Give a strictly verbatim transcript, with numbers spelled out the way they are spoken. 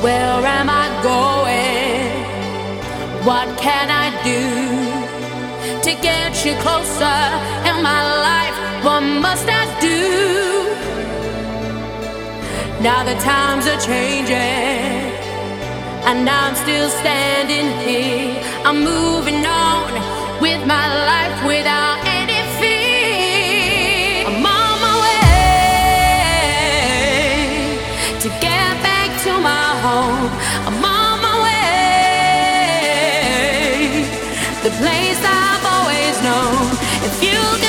Where am I going? What can I do to get you closer in my life? What must I do? Now the times are changing, and I'm still standing here. I'm moving on with my life without any fear. I'm on my way to get back to my home. I'm on my way, the place I've always known. If you